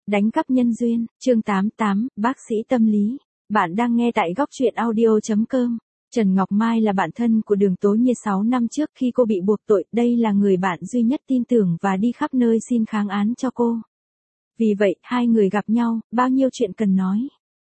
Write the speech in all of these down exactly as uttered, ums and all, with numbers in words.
Đánh cắp nhân duyên, chương tám mươi tám, bác sĩ tâm lý. Bạn đang nghe tại góc truyện audio chấm com. Trần Ngọc Mai là bạn thân của Đường Tố Nhiên sáu năm trước khi cô bị buộc tội, đây là người bạn duy nhất tin tưởng và đi khắp nơi xin kháng án cho cô. Vì vậy, hai người gặp nhau, bao nhiêu chuyện cần nói.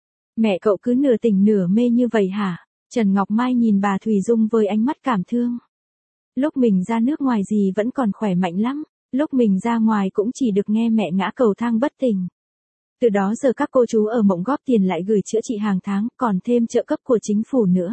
Mẹ cậu cứ nửa tỉnh nửa mê như vậy hả? Trần Ngọc Mai nhìn bà Thùy Dung với ánh mắt cảm thương. Lúc mình ra nước ngoài gì vẫn còn khỏe mạnh lắm. Lúc mình ra ngoài cũng chỉ được nghe mẹ ngã cầu thang bất tỉnh. Từ đó giờ các cô chú ở Mộng góp tiền lại gửi chữa trị hàng tháng, còn thêm trợ cấp của chính phủ nữa.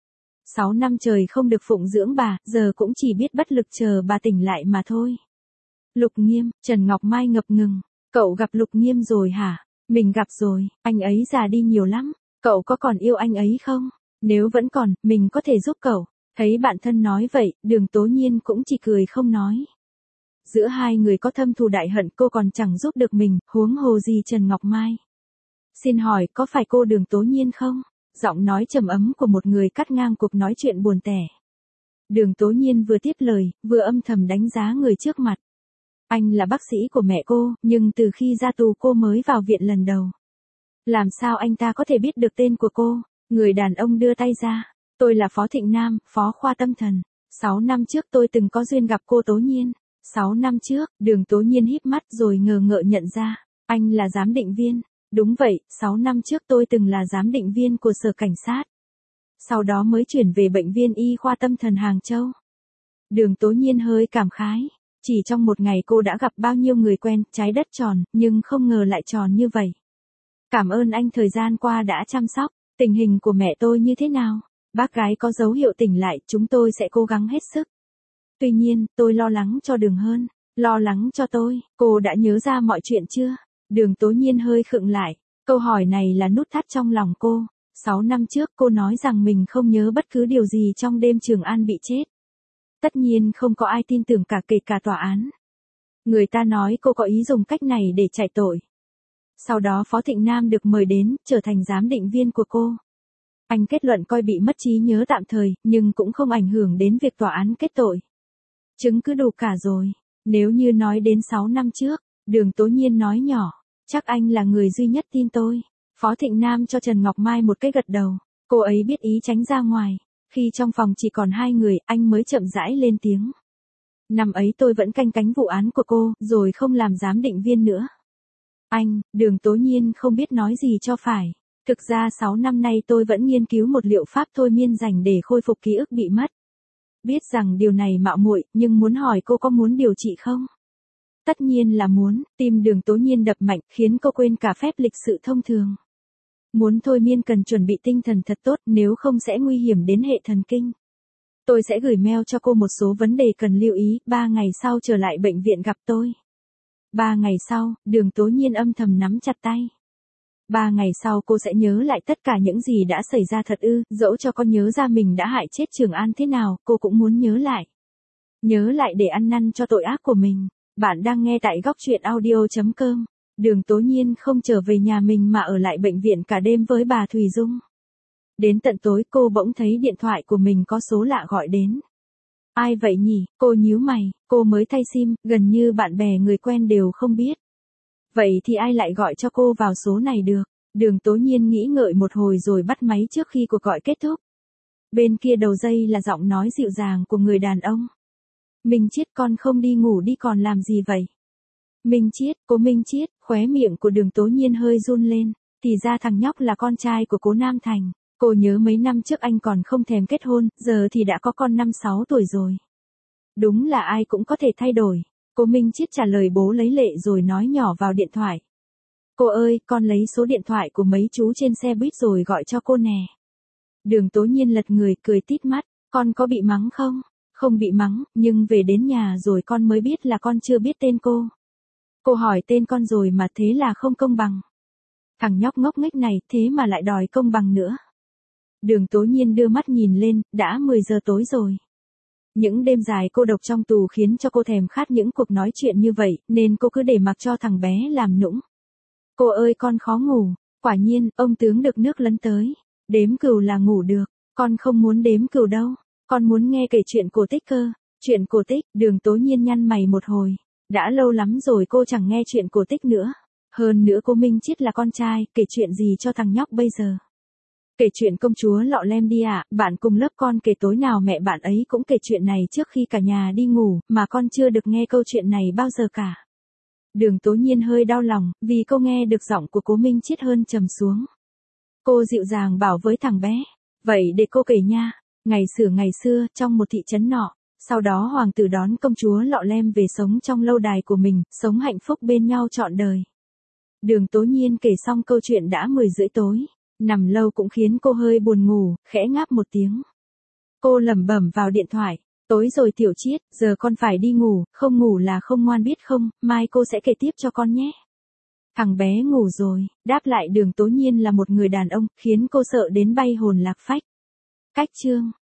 Sáu năm trời không được phụng dưỡng bà, giờ cũng chỉ biết bất lực chờ bà tỉnh lại mà thôi. Lục Nghiêm, Trần Ngọc Mai ngập ngừng. Cậu gặp Lục Nghiêm rồi hả? Mình gặp rồi, anh ấy già đi nhiều lắm. Cậu có còn yêu anh ấy không? Nếu vẫn còn, mình có thể giúp cậu. Thấy bạn thân nói vậy, Đường Tố Nhiên cũng chỉ cười không nói. Giữa hai người có thâm thù đại hận, cô còn chẳng giúp được mình, huống hồ gì Trần Ngọc Mai. Xin hỏi, có phải cô Đường Tố Nhiên không? Giọng nói trầm ấm của một người cắt ngang cuộc nói chuyện buồn tẻ. Đường Tố Nhiên vừa tiếp lời, vừa âm thầm đánh giá người trước mặt. Anh là bác sĩ của mẹ cô, nhưng từ khi ra tù cô mới vào viện lần đầu. Làm sao anh ta có thể biết được tên của cô? Người đàn ông đưa tay ra. Tôi là Phó Thịnh Nam, phó khoa tâm thần. Sáu năm trước tôi từng có duyên gặp cô Tố Nhiên. Sáu năm trước, Đường Tố Nhiên híp mắt rồi ngờ ngợ nhận ra, anh là giám định viên. Đúng vậy, sáu năm trước tôi từng là giám định viên của sở cảnh sát. Sau đó mới chuyển về bệnh viện y khoa tâm thần Hàng Châu. Đường Tố Nhiên hơi cảm khái. Chỉ trong một ngày cô đã gặp bao nhiêu người quen, trái đất tròn, nhưng không ngờ lại tròn như vậy. Cảm ơn anh thời gian qua đã chăm sóc. Tình hình của mẹ tôi như thế nào? Bác gái có dấu hiệu tỉnh lại, chúng tôi sẽ cố gắng hết sức. Tuy nhiên, tôi lo lắng cho Đường hơn. Lo lắng cho tôi, cô đã nhớ ra mọi chuyện chưa? Đường Tố Nhiên hơi khựng lại. Câu hỏi này là nút thắt trong lòng cô. Sáu năm trước cô nói rằng mình không nhớ bất cứ điều gì trong đêm Trường An bị chết. Tất nhiên không có ai tin tưởng cả, kể cả tòa án. Người ta nói cô có ý dùng cách này để chạy tội. Sau đó Phó Thịnh Nam được mời đến, trở thành giám định viên của cô. Anh kết luận coi bị mất trí nhớ tạm thời, nhưng cũng không ảnh hưởng đến việc tòa án kết tội. Chứng cứ đủ cả rồi. Nếu như nói đến sáu năm trước, Đường Tố Nhiên nói nhỏ, chắc anh là người duy nhất tin tôi. Phó Thịnh Nam cho Trần Ngọc Mai một cái gật đầu. Cô ấy biết ý tránh ra ngoài. Khi trong phòng chỉ còn hai người, anh mới chậm rãi lên tiếng. Năm ấy tôi vẫn canh cánh vụ án của cô, rồi không làm giám định viên nữa. Anh, Đường Tố Nhiên không biết nói gì cho phải. Thực ra sáu năm nay tôi vẫn nghiên cứu một liệu pháp thôi miên dành để khôi phục ký ức bị mất. Biết rằng điều này mạo muội, nhưng muốn hỏi cô có muốn điều trị không? Tất nhiên là muốn. Tim Đường Tố Nhiên đập mạnh, khiến cô quên cả phép lịch sự thông thường. Muốn thôi miên cần chuẩn bị tinh thần thật tốt, nếu không sẽ nguy hiểm đến hệ thần kinh. Tôi sẽ gửi mail cho cô một số vấn đề cần lưu ý, ba ngày sau trở lại bệnh viện gặp tôi. Ba ngày sau, Đường Tố Nhiên âm thầm nắm chặt tay. Ba ngày sau cô sẽ nhớ lại tất cả những gì đã xảy ra thật ư, dẫu cho con nhớ ra mình đã hại chết Trường An thế nào, cô cũng muốn nhớ lại. Nhớ lại để ăn năn cho tội ác của mình. Bạn đang nghe tại góc truyện audio chấm com. Đường Tố Nhiên không trở về nhà mình mà ở lại bệnh viện cả đêm với bà Thùy Dung. Đến tận tối cô bỗng thấy điện thoại của mình có số lạ gọi đến. Ai vậy nhỉ? Cô nhíu mày, cô mới thay sim, gần như bạn bè người quen đều không biết. Vậy thì ai lại gọi cho cô vào số này được? Đường Tố Nhiên nghĩ ngợi một hồi rồi bắt máy trước khi cuộc gọi kết thúc. Bên kia đầu dây là giọng nói dịu dàng của người đàn ông. Minh Chiết, con không đi ngủ đi còn làm gì vậy? Minh Chiết, cô Minh Chiết, khóe miệng của Đường Tố Nhiên hơi run lên. Thì ra thằng nhóc là con trai của cố Nam Thành. Cô nhớ mấy năm trước anh còn không thèm kết hôn, giờ thì đã có con năm sáu tuổi rồi. Đúng là ai cũng có thể thay đổi. Cô Minh Chiết trả lời bố lấy lệ rồi nói nhỏ vào điện thoại. Cô ơi, con lấy số điện thoại của mấy chú trên xe buýt rồi gọi cho cô nè. Đường Tố Nhiên lật người, cười tít mắt. Con có bị mắng không? Không bị mắng, nhưng về đến nhà rồi con mới biết là con chưa biết tên cô. Cô hỏi tên con rồi mà thế là không công bằng. Thằng nhóc ngốc nghếch này thế mà lại đòi công bằng nữa. Đường Tố Nhiên đưa mắt nhìn lên, đã mười giờ tối rồi. Những đêm dài cô độc trong tù khiến cho cô thèm khát những cuộc nói chuyện như vậy, nên cô cứ để mặc cho thằng bé làm nũng. Cô ơi con khó ngủ. Quả nhiên, ông tướng được nước lấn tới. Đếm cừu là ngủ được. Con không muốn đếm cừu đâu. Con muốn nghe kể chuyện cổ tích cơ. Chuyện cổ tích, Đường Tố Nhiên nhăn mày một hồi. Đã lâu lắm rồi cô chẳng nghe chuyện cổ tích nữa. Hơn nữa cô Minh Chiết là con trai, kể chuyện gì cho thằng nhóc bây giờ? Kể chuyện công chúa Lọ Lem đi ạ, à, bạn cùng lớp con kể tối nào mẹ bạn ấy cũng kể chuyện này trước khi cả nhà đi ngủ, mà con chưa được nghe câu chuyện này bao giờ cả. Đường Tố Nhiên hơi đau lòng, vì cô nghe được giọng của cố Minh Chiết hơn trầm xuống. Cô dịu dàng bảo với thằng bé, vậy để cô kể nha. Ngày xưa ngày xưa, trong một thị trấn nọ, sau đó hoàng tử đón công chúa Lọ Lem về sống trong lâu đài của mình, sống hạnh phúc bên nhau trọn đời. Đường Tố Nhiên kể xong câu chuyện đã mười rưỡi tối, nằm lâu cũng khiến cô hơi buồn ngủ, khẽ ngáp một tiếng. Cô lẩm bẩm vào điện thoại, tối rồi Tiểu Chiết, giờ con phải đi ngủ, không ngủ là không ngoan biết không, mai cô sẽ kể tiếp cho con nhé. Thằng bé ngủ rồi, đáp lại Đường Tố Nhiên là một người đàn ông, khiến cô sợ đến bay hồn lạc phách. Cách chương